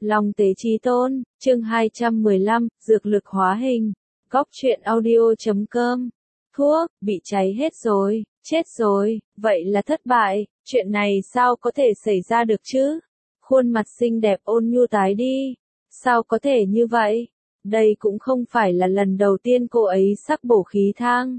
Long tế chí tôn, chương 215, dược lực hóa hình. Góc truyện audio.com. Thuốc, bị cháy hết rồi, chết rồi, vậy là thất bại, chuyện này sao có thể xảy ra được chứ? Khuôn mặt xinh đẹp ôn nhu tái đi. Sao có thể như vậy? Đây cũng không phải là lần đầu tiên cô ấy sắc bổ khí thang.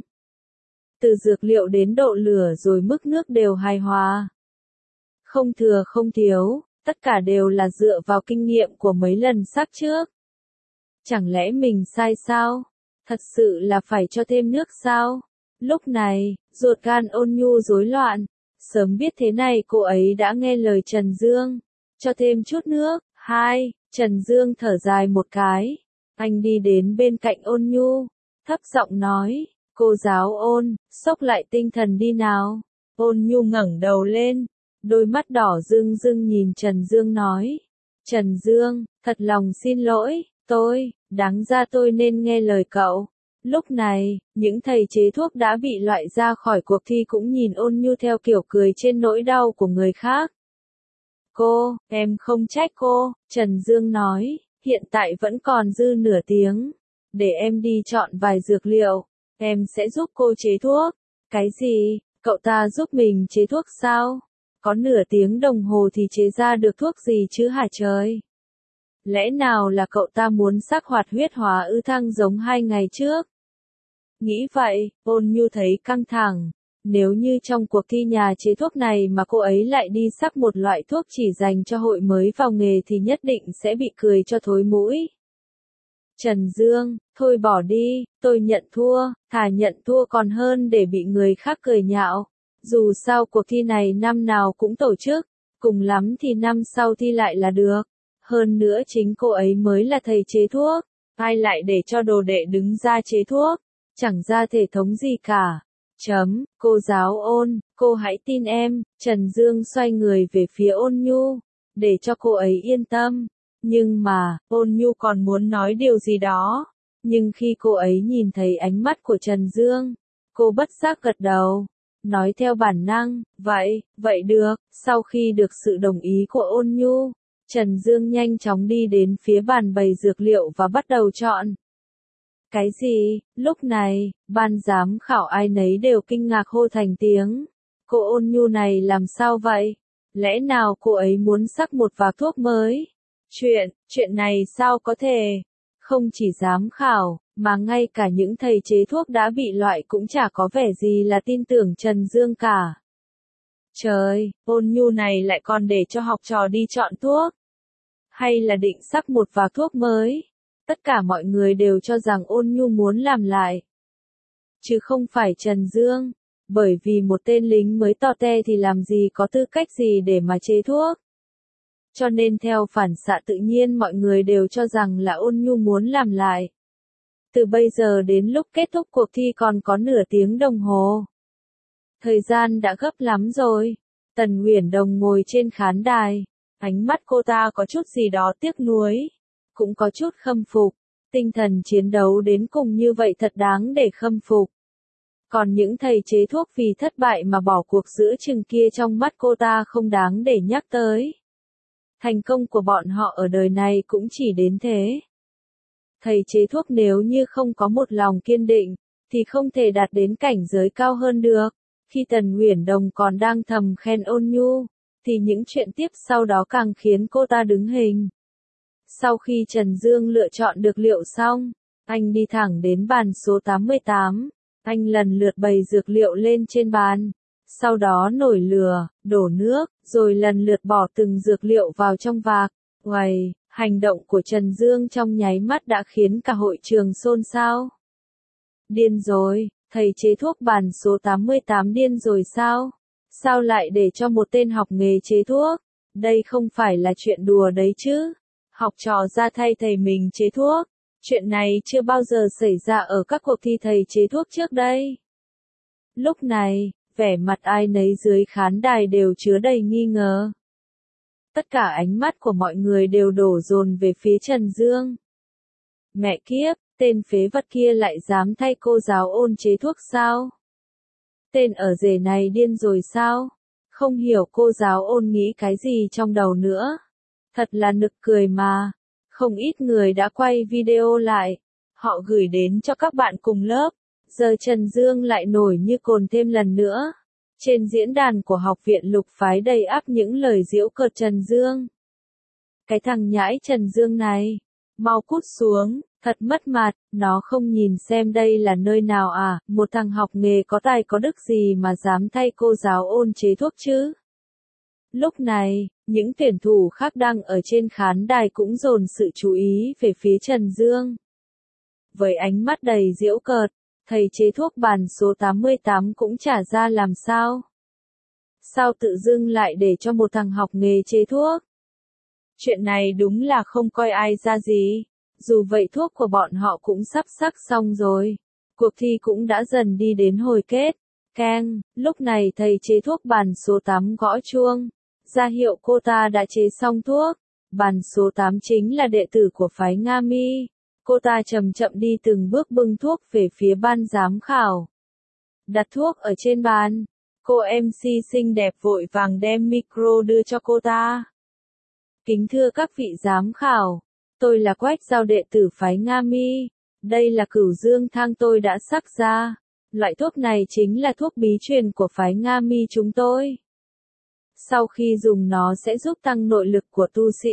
Từ dược liệu đến độ lửa rồi mức nước đều hài hòa. Không thừa không thiếu, tất cả đều là dựa vào kinh nghiệm của mấy lần sắc trước. Chẳng lẽ mình sai sao? Thật sự là phải cho thêm nước sao? Lúc này, ruột gan ôn nhu rối loạn. Sớm biết thế này cô ấy đã nghe lời Trần Dương. Cho thêm chút nước. Trần Dương thở dài một cái. Anh đi đến bên cạnh ôn nhu. Thấp giọng nói, cô giáo ôn, xốc lại tinh thần đi nào. Ôn nhu ngẩng đầu lên. Đôi mắt đỏ rưng rưng nhìn Trần Dương nói. Trần Dương, thật lòng xin lỗi, đáng ra tôi nên nghe lời cậu. Lúc này, những thầy chế thuốc đã bị loại ra khỏi cuộc thi cũng nhìn ôn nhu theo kiểu cười trên nỗi đau của người khác. Cô, em không trách cô, Trần Dương nói, hiện tại vẫn còn dư nửa tiếng. Để em đi chọn vài dược liệu, em sẽ giúp cô chế thuốc. Cái gì, cậu ta giúp mình chế thuốc sao? Có nửa tiếng đồng hồ thì chế ra được thuốc gì chứ hả trời? Lẽ nào là cậu ta muốn sắc hoạt huyết hóa ư thăng giống 2 ngày trước? Nghĩ vậy, ôn nhu thấy căng thẳng. Nếu như trong cuộc thi nhà chế thuốc này mà cô ấy lại đi sắc một loại thuốc chỉ dành cho hội mới vào nghề thì nhất định sẽ bị cười cho thối mũi. Trần Dương, thôi bỏ đi, tôi nhận thua, thà nhận thua còn hơn để bị người khác cười nhạo. Dù sao cuộc thi này năm nào cũng tổ chức, cùng lắm thì năm sau thi lại là được. Hơn nữa chính cô ấy mới là thầy chế thuốc, ai lại để cho đồ đệ đứng ra chế thuốc, chẳng ra thể thống gì cả. Cô giáo ôn, cô hãy tin em, Trần Dương xoay người về phía ôn nhu, để cho cô ấy yên tâm. Nhưng mà, ôn nhu còn muốn nói điều gì đó. Nhưng khi cô ấy nhìn thấy ánh mắt của Trần Dương, cô bất giác gật đầu. Nói theo bản năng, vậy được. Sau khi được sự đồng ý của ôn nhu, Trần Dương nhanh chóng đi đến phía bàn bày dược liệu và bắt đầu chọn. Cái gì? Lúc này, ban giám khảo ai nấy đều kinh ngạc hô thành tiếng. Cô ôn nhu này làm sao vậy? Lẽ nào cô ấy muốn sắc một vạc thuốc mới? Chuyện này sao có thể? Không chỉ giám khảo, mà ngay cả những thầy chế thuốc đã bị loại cũng chả có vẻ gì là tin tưởng Trần Dương cả. Trời, ôn nhu này lại còn để cho học trò đi chọn thuốc. Hay là định sắc một vạc thuốc mới? Tất cả mọi người đều cho rằng ôn nhu muốn làm lại. Chứ không phải Trần Dương. Bởi vì một tên lính mới to te thì làm gì có tư cách gì để mà chế thuốc. Cho nên theo phản xạ tự nhiên mọi người đều cho rằng là ôn nhu muốn làm lại. Từ bây giờ đến lúc kết thúc cuộc thi còn có nửa tiếng đồng hồ. Thời gian đã gấp lắm rồi. Tần Uyển Đồng ngồi trên khán đài. Ánh mắt cô ta có chút gì đó tiếc nuối. Cũng có chút khâm phục. Tinh thần chiến đấu đến cùng như vậy thật đáng để khâm phục. Còn những thầy chế thuốc vì thất bại mà bỏ cuộc giữa chừng kia trong mắt cô ta không đáng để nhắc tới. Thành công của bọn họ ở đời này cũng chỉ đến thế. Thầy chế thuốc nếu như không có một lòng kiên định, thì không thể đạt đến cảnh giới cao hơn được. Khi Tần Uyển Đồng còn đang thầm khen ôn nhu, thì những chuyện tiếp sau đó càng khiến cô ta đứng hình. Sau khi Trần Dương lựa chọn được liệu xong, anh đi thẳng đến bàn số 88. Anh lần lượt bày dược liệu lên trên bàn. Sau đó nổi lửa, đổ nước, rồi lần lượt bỏ từng dược liệu vào trong vạc. Uầy, hành động của Trần Dương trong nháy mắt đã khiến cả hội trường xôn xao. Điên rồi, thầy chế thuốc bàn số 88 điên rồi sao? Sao lại để cho một tên học nghề chế thuốc? Đây không phải là chuyện đùa đấy chứ. Học trò ra thay thầy mình chế thuốc. Chuyện này chưa bao giờ xảy ra ở các cuộc thi thầy chế thuốc trước đây. Lúc này, vẻ mặt ai nấy dưới khán đài đều chứa đầy nghi ngờ. Tất cả ánh mắt của mọi người đều đổ dồn về phía Trần Dương. Mẹ kiếp, tên phế vật kia lại dám thay cô giáo ôn chế thuốc sao? Tên ở rể này điên rồi sao? Không hiểu cô giáo ôn nghĩ cái gì trong đầu nữa. Thật là nực cười mà. Không ít người đã quay video lại. Họ gửi đến cho các bạn cùng lớp. Giờ Trần Dương lại nổi như cồn thêm lần nữa. Trên diễn đàn của học viện Lục Phái đầy ắp những lời giễu cợt Trần Dương. Cái thằng nhãi Trần Dương này, mau cút xuống, thật mất mặt, nó không nhìn xem đây là nơi nào à, một thằng học nghề có tài có đức gì mà dám thay cô giáo ôn chế thuốc chứ. Lúc này, những tuyển thủ khác đang ở trên khán đài cũng dồn sự chú ý về phía Trần Dương. Với ánh mắt đầy giễu cợt, thầy chế thuốc bàn số 88 cũng trả ra làm sao? Sao tự dưng lại để cho một thằng học nghề chế thuốc? Chuyện này đúng là không coi ai ra gì. Dù vậy thuốc của bọn họ cũng sắp sắc xong rồi. Cuộc thi cũng đã dần đi đến hồi kết. Keng, lúc này thầy chế thuốc bàn số 8 gõ chuông. Ra hiệu cô ta đã chế xong thuốc. Bàn số 8 chính là đệ tử của phái Nga Mi. Cô ta chậm chậm đi từng bước bưng thuốc về phía ban giám khảo. Đặt thuốc ở trên bàn. Cô MC xinh đẹp vội vàng đem micro đưa cho cô ta. Kính thưa các vị giám khảo, tôi là Quách Giao đệ tử phái Nga Mi. Đây là Cửu Dương Thang tôi đã sắc ra. Loại thuốc này chính là thuốc bí truyền của phái Nga Mi chúng tôi. Sau khi dùng nó sẽ giúp tăng nội lực của tu sĩ.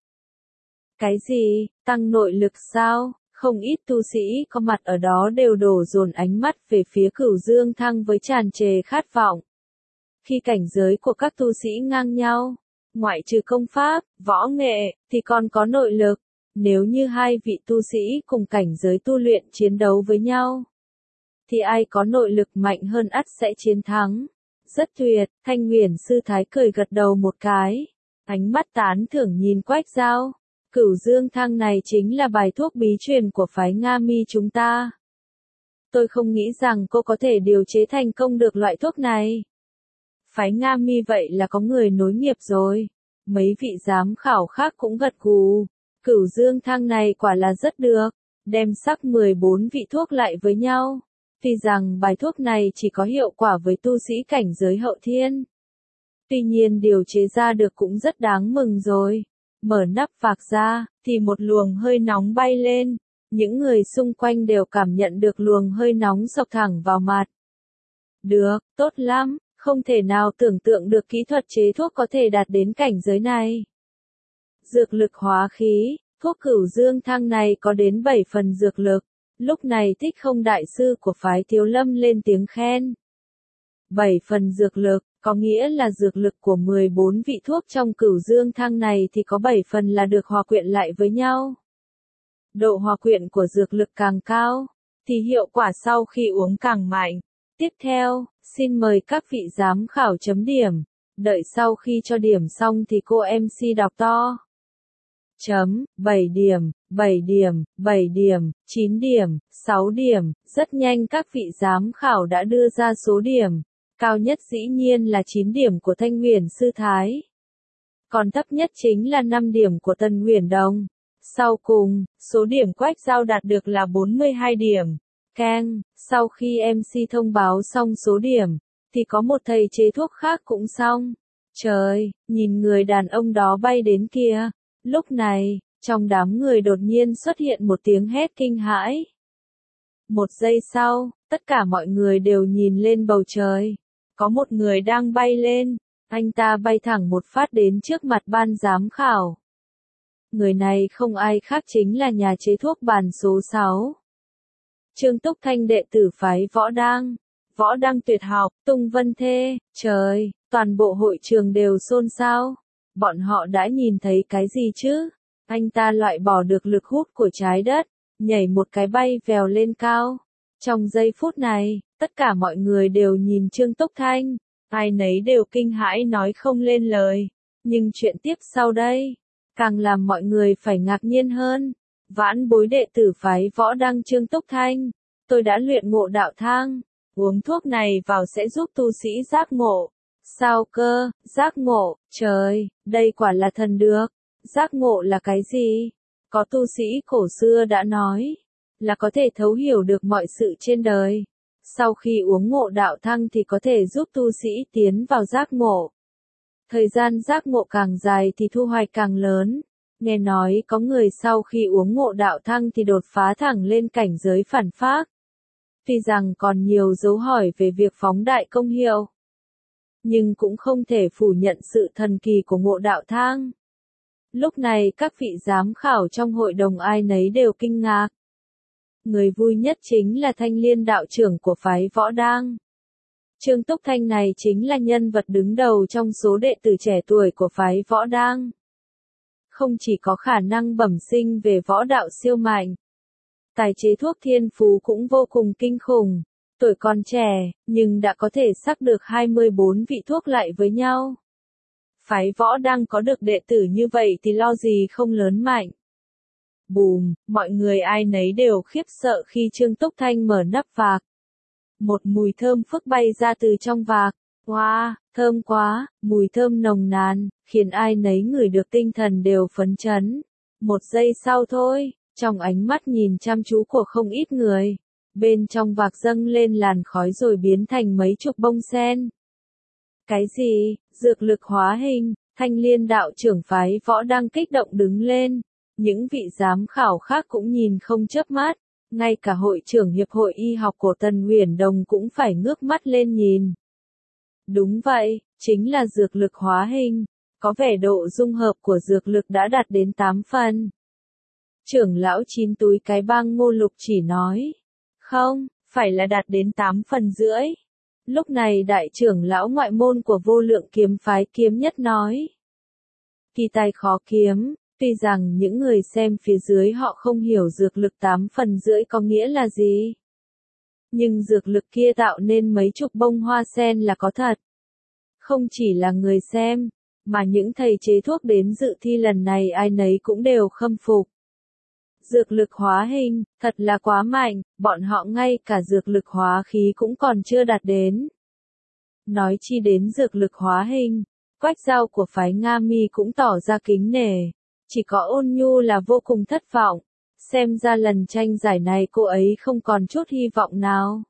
Cái gì, tăng nội lực sao? Không ít tu sĩ có mặt ở đó đều đổ dồn ánh mắt về phía Cửu Dương Thang với tràn trề khát vọng. Khi cảnh giới của các tu sĩ ngang nhau, ngoại trừ công pháp, võ nghệ, thì còn có nội lực. Nếu như hai vị tu sĩ cùng cảnh giới tu luyện chiến đấu với nhau, thì ai có nội lực mạnh hơn ắt sẽ chiến thắng. Rất tuyệt, Thanh Huyền sư thái cười gật đầu một cái. Ánh mắt tán thưởng nhìn Quách Giao. Cửu Dương Thang này chính là bài thuốc bí truyền của phái Nga Mi chúng ta. Tôi không nghĩ rằng cô có thể điều chế thành công được loại thuốc này. Phái Nga Mi vậy là có người nối nghiệp rồi. Mấy vị giám khảo khác cũng gật gù. Cửu Dương Thang này quả là rất được. Đem sắc 14 vị thuốc lại với nhau. Tuy rằng bài thuốc này chỉ có hiệu quả với tu sĩ cảnh giới hậu thiên. Tuy nhiên điều chế ra được cũng rất đáng mừng rồi. Mở nắp vạc ra, thì một luồng hơi nóng bay lên. Những người xung quanh đều cảm nhận được luồng hơi nóng xộc thẳng vào mặt. Được, tốt lắm, không thể nào tưởng tượng được kỹ thuật chế thuốc có thể đạt đến cảnh giới này. Dược lực hóa khí, thuốc Cửu Dương Thang này có đến 7 phần dược lực. Lúc này Thích Không đại sư của phái Thiếu Lâm lên tiếng khen. 7 phần dược lực, có nghĩa là dược lực của 14 vị thuốc trong Cửu Dương Thang này thì có 7 phần là được hòa quyện lại với nhau. Độ hòa quyện của dược lực càng cao, thì hiệu quả sau khi uống càng mạnh. Tiếp theo, xin mời các vị giám khảo chấm điểm. Đợi sau khi cho điểm xong thì cô MC đọc to. 7 điểm, 7 điểm, 7 điểm, 9 điểm, 6 điểm. Rất nhanh các vị giám khảo đã đưa ra số điểm. Cao nhất dĩ nhiên là 9 điểm của Thanh Huyền sư thái. Còn thấp nhất chính là 5 điểm của Tần Huyền Đồng. Sau cùng, số điểm Quách Giao đạt được là 42 điểm. Keng, sau khi MC thông báo xong số điểm, thì có một thầy chế thuốc khác cũng xong. Trời, nhìn người đàn ông đó bay đến kia. Lúc này, trong đám người đột nhiên xuất hiện một tiếng hét kinh hãi. Một giây sau, tất cả mọi người đều nhìn lên bầu trời. Có một người đang bay lên, anh ta bay thẳng một phát đến trước mặt ban giám khảo. Người này không ai khác chính là nhà chế thuốc bàn số 6. Trương Túc Thanh đệ tử phái Võ Đăng tuyệt học, tung vân thê, trời, toàn bộ hội trường đều xôn xao. Bọn họ đã nhìn thấy cái gì chứ? Anh ta loại bỏ được lực hút của trái đất, nhảy một cái bay vèo lên cao. Trong giây phút này, tất cả mọi người đều nhìn Trương Túc Thanh, ai nấy đều kinh hãi nói không lên lời. Nhưng chuyện tiếp sau đây, càng làm mọi người phải ngạc nhiên hơn. Vãn bối đệ tử phái Võ Đăng Trương Túc Thanh, tôi đã luyện ngộ đạo thang, uống thuốc này vào sẽ giúp tu sĩ giác ngộ. Sao cơ, giác ngộ, trời, đây quả là thần được. Giác ngộ là cái gì? Có tu sĩ cổ xưa đã nói, là có thể thấu hiểu được mọi sự trên đời. Sau khi uống ngộ đạo thăng thì có thể giúp tu sĩ tiến vào giác ngộ. Thời gian giác ngộ càng dài thì thu hoạch càng lớn. Nghe nói có người sau khi uống ngộ đạo thăng thì đột phá thẳng lên cảnh giới phản phác. Tuy rằng còn nhiều dấu hỏi về việc phóng đại công hiệu, nhưng cũng không thể phủ nhận sự thần kỳ của ngộ đạo thang. Lúc này các vị giám khảo trong hội đồng ai nấy đều kinh ngạc. Người vui nhất chính là Thanh Liên đạo trưởng của phái Võ Đang. Trương Túc Thanh này chính là nhân vật đứng đầu trong số đệ tử trẻ tuổi của phái Võ Đang. Không chỉ có khả năng bẩm sinh về võ đạo siêu mạnh, tài chế thuốc thiên phú cũng vô cùng kinh khủng. Tuổi còn trẻ, nhưng đã có thể sắc được 24 vị thuốc lại với nhau. Phái Võ Đang có được đệ tử như vậy thì lo gì không lớn mạnh. Bùm, mọi người ai nấy đều khiếp sợ khi Trương Túc Thanh mở nắp vạc. Một mùi thơm phức bay ra từ trong vạc. Wow, thơm quá, mùi thơm nồng nàn, khiến ai nấy ngửi được tinh thần đều phấn chấn. Một giây sau thôi, trong ánh mắt nhìn chăm chú của không ít người, bên trong vạc dâng lên làn khói rồi biến thành mấy chục bông sen. Cái gì? Dược lực hóa hình? Thanh Liên đạo trưởng phái Võ đang kích động đứng lên. Những vị giám khảo khác cũng nhìn không chớp mắt. Ngay cả hội trưởng Hiệp hội Y học của Tần Huyền Đồng cũng phải ngước mắt lên nhìn. Đúng vậy, chính là dược lực hóa hình. Có vẻ độ dung hợp của dược lực đã đạt đến 8 phần. Trưởng lão chín túi cái băng Ngô Lục chỉ nói. Không, phải là đạt đến 8 phần rưỡi. Lúc này đại trưởng lão ngoại môn của Vô Lượng kiếm phái Kiếm Nhất nói. Kỳ tài khó kiếm, tuy rằng những người xem phía dưới họ không hiểu dược lực 8 phần rưỡi có nghĩa là gì. Nhưng dược lực kia tạo nên mấy chục bông hoa sen là có thật. Không chỉ là người xem, mà những thầy chế thuốc đến dự thi lần này ai nấy cũng đều khâm phục. Dược lực hóa hình, thật là quá mạnh, bọn họ ngay cả dược lực hóa khí cũng còn chưa đạt đến. Nói chi đến dược lực hóa hình, Quách Giao của phái Nga Mi cũng tỏ ra kính nể. Chỉ có Ôn Nhu là vô cùng thất vọng. Xem ra lần tranh giải này cô ấy không còn chút hy vọng nào.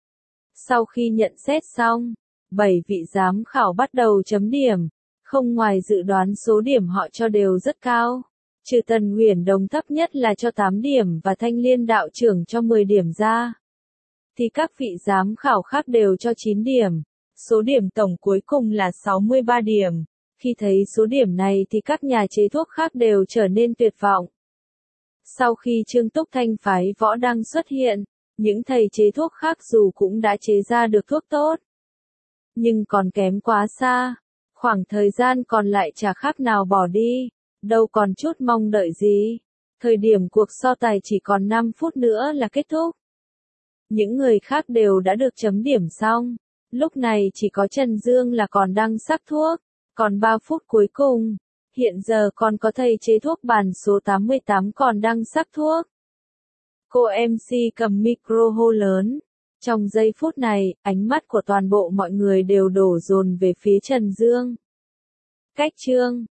Sau khi nhận xét xong, 7 vị giám khảo bắt đầu chấm điểm. Không ngoài dự đoán số điểm họ cho đều rất cao. Trừ Tần Huyền Đồng thấp nhất là cho 8 điểm và Thanh Liên đạo trưởng cho 10 điểm ra. Thì các vị giám khảo khác đều cho 9 điểm. Số điểm tổng cuối cùng là 63 điểm. Khi thấy số điểm này thì các nhà chế thuốc khác đều trở nên tuyệt vọng. Sau khi Trương Túc Thanh phái Võ đang xuất hiện, những thầy chế thuốc khác dù cũng đã chế ra được thuốc tốt, nhưng còn kém quá xa. Khoảng thời gian còn lại chả khác nào bỏ đi, đâu còn chút mong đợi gì. Thời điểm cuộc so tài chỉ còn 5 phút nữa là kết thúc. Những người khác đều đã được chấm điểm xong. Lúc này chỉ có Trần Dương là còn đang sắc thuốc. Còn 3 phút cuối cùng. Hiện giờ còn có thầy chế thuốc bản số 88 còn đang sắc thuốc. Cô MC cầm micro hô lớn. Trong giây phút này, ánh mắt của toàn bộ mọi người đều đổ dồn về phía Trần Dương. Cách chương